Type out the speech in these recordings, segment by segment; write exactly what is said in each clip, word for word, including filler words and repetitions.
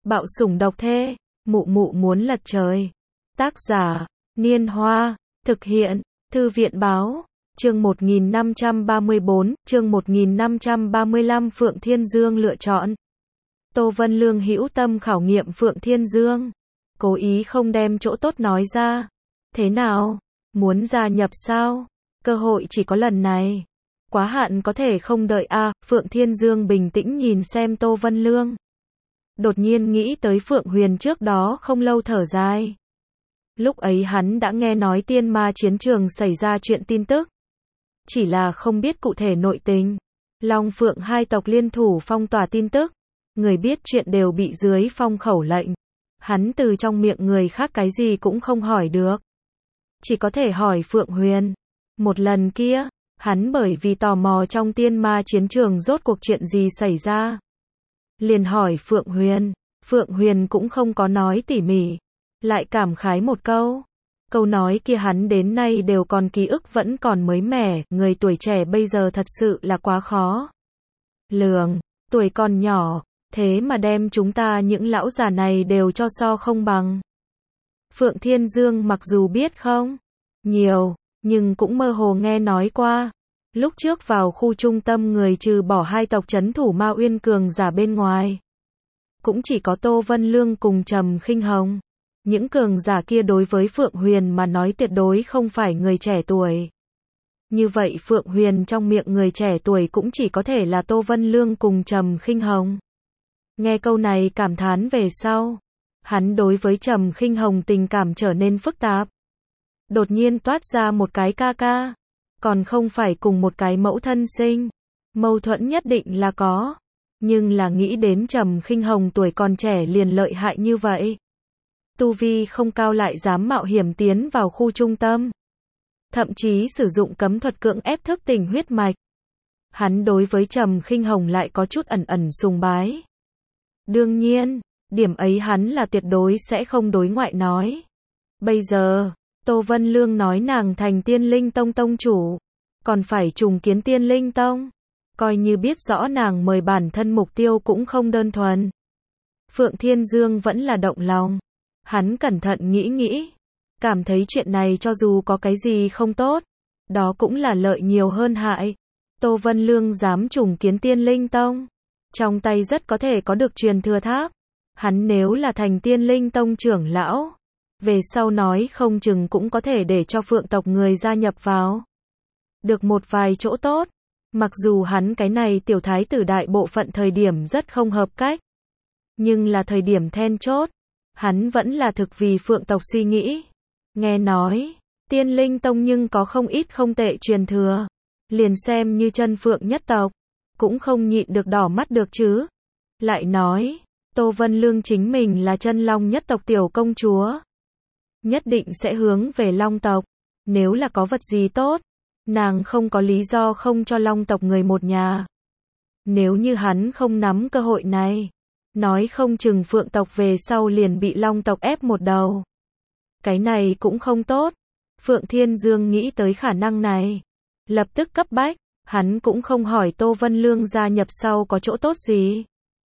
Bạo sủng độc thê, mụ mụ muốn lật trời. Tác giả, Niên Hoa, thực hiện, Thư viện Báo, chương một nghìn năm trăm ba mươi bốn, chương một nghìn năm trăm ba mươi lăm Phượng Thiên Dương lựa chọn. Tô Vân Lương hữu tâm khảo nghiệm Phượng Thiên Dương, cố ý không đem chỗ tốt nói ra. Thế nào? Muốn gia nhập sao? Cơ hội chỉ có lần này. Quá hạn có thể không đợi a à, Phượng Thiên Dương bình tĩnh nhìn xem Tô Vân Lương. Đột nhiên nghĩ tới Phượng Huyền trước đó không lâu thở dài. Lúc ấy hắn đã nghe nói tiên ma chiến trường xảy ra chuyện tin tức. Chỉ là không biết cụ thể nội tình. Long Phượng hai tộc liên thủ phong tỏa tin tức. Người biết chuyện đều bị dưới phong khẩu lệnh. Hắn từ trong miệng người khác cái gì cũng không hỏi được. Chỉ có thể hỏi Phượng Huyền. Một lần kia, hắn bởi vì tò mò trong tiên ma chiến trường rốt cuộc chuyện gì xảy ra. Liền hỏi Phượng Huyền. Phượng Huyền cũng không có nói tỉ mỉ. Lại cảm khái một câu. Câu nói kia hắn đến nay đều còn ký ức vẫn còn mới mẻ. Người tuổi trẻ bây giờ thật sự là quá khó lường. Tuổi còn nhỏ, thế mà đem chúng ta những lão già này đều cho so không bằng. Phượng Thiên Dương mặc dù biết không nhiều, nhưng cũng mơ hồ nghe nói qua. Lúc trước vào khu trung tâm người trừ bỏ hai tộc trấn thủ Ma Uyên cường giả bên ngoài. Cũng chỉ có Tô Vân Lương cùng Trầm Khinh Hồng. Những cường giả kia đối với Phượng Huyền mà nói tuyệt đối không phải người trẻ tuổi. Như vậy Phượng Huyền trong miệng người trẻ tuổi cũng chỉ có thể là Tô Vân Lương cùng Trầm Khinh Hồng. Nghe câu này cảm thán về sau. Hắn đối với Trầm Khinh Hồng tình cảm trở nên phức tạp. Đột nhiên toát ra một cái ca ca. Còn không phải cùng một cái mẫu thân sinh. Mâu thuẫn nhất định là có. Nhưng là nghĩ đến Trầm Khinh Hồng tuổi còn trẻ liền lợi hại như vậy. Tu vi không cao lại dám mạo hiểm tiến vào khu trung tâm. Thậm chí sử dụng cấm thuật cưỡng ép thức tỉnh huyết mạch. Hắn đối với Trầm Khinh Hồng lại có chút ẩn ẩn sùng bái. Đương nhiên, điểm ấy hắn là tuyệt đối sẽ không đối ngoại nói. Bây giờ, Tô Vân Lương nói nàng thành Tiên Linh Tông tông chủ, còn phải trùng kiến Tiên Linh Tông. Coi như biết rõ nàng mời bản thân mục tiêu cũng không đơn thuần. Phượng Thiên Dương vẫn là động lòng. Hắn cẩn thận nghĩ nghĩ. Cảm thấy chuyện này cho dù có cái gì không tốt, đó cũng là lợi nhiều hơn hại. Tô Vân Lương dám trùng kiến Tiên Linh Tông. Trong tay rất có thể có được truyền thừa tháp. Hắn nếu là thành Tiên Linh Tông trưởng lão, về sau nói không chừng cũng có thể để cho Phượng tộc người gia nhập vào. Được một vài chỗ tốt. Mặc dù hắn cái này tiểu thái tử đại bộ phận thời điểm rất không hợp cách. Nhưng là thời điểm then chốt. Hắn vẫn là thực vì Phượng tộc suy nghĩ. Nghe nói, Tiên Linh Tông nhưng có không ít không tệ truyền thừa. Liền xem như chân Phượng nhất tộc. Cũng không nhịn được đỏ mắt được chứ. Lại nói, Tô Vân Lương chính mình là chân Long nhất tộc tiểu công chúa. Nhất định sẽ hướng về Long tộc. Nếu là có vật gì tốt, nàng không có lý do không cho Long tộc người một nhà. Nếu như hắn không nắm cơ hội này, nói không chừng Phượng tộc về sau liền bị Long tộc ép một đầu. Cái này cũng không tốt. Phượng Thiên Dương nghĩ tới khả năng này. Lập tức cấp bách, hắn cũng không hỏi Tô Vân Lương gia nhập sau có chỗ tốt gì.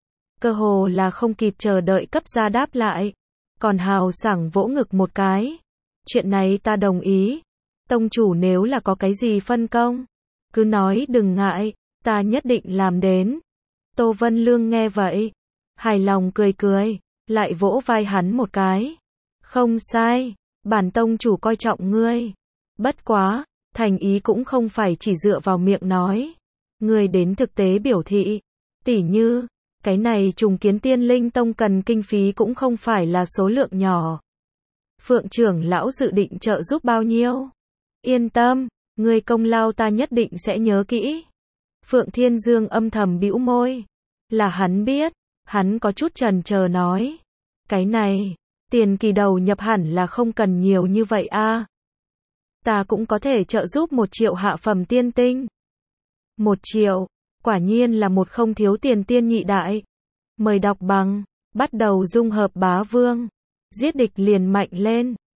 Cơ hồ là không kịp chờ đợi cấp ra đáp lại. Còn hào sảng vỗ ngực một cái. Chuyện này ta đồng ý. Tông chủ nếu là có cái gì phân công, cứ nói đừng ngại, ta nhất định làm đến. Tô Vân Lương nghe vậy, hài lòng cười cười, lại vỗ vai hắn một cái. Không sai, bản tông chủ coi trọng ngươi. Bất quá, thành ý cũng không phải chỉ dựa vào miệng nói. Ngươi đến thực tế biểu thị, tỉ như, cái này trùng kiến Tiên Linh Tông cần kinh phí cũng không phải là số lượng nhỏ. Phượng trưởng lão dự định trợ giúp bao nhiêu? Yên tâm, ngươi công lao ta nhất định sẽ nhớ kỹ. Phượng Thiên Dương âm thầm bĩu môi. Là hắn biết, hắn có chút chần chờ nói. Cái này, tiền kỳ đầu nhập hẳn là không cần nhiều như vậy a. Ta cũng có thể trợ giúp một triệu hạ phẩm tiên tinh. Một triệu, quả nhiên là một không thiếu tiền tiên nhị đại. Mời đọc bằng, bắt đầu dung hợp bá vương. Giết địch liền mạnh lên.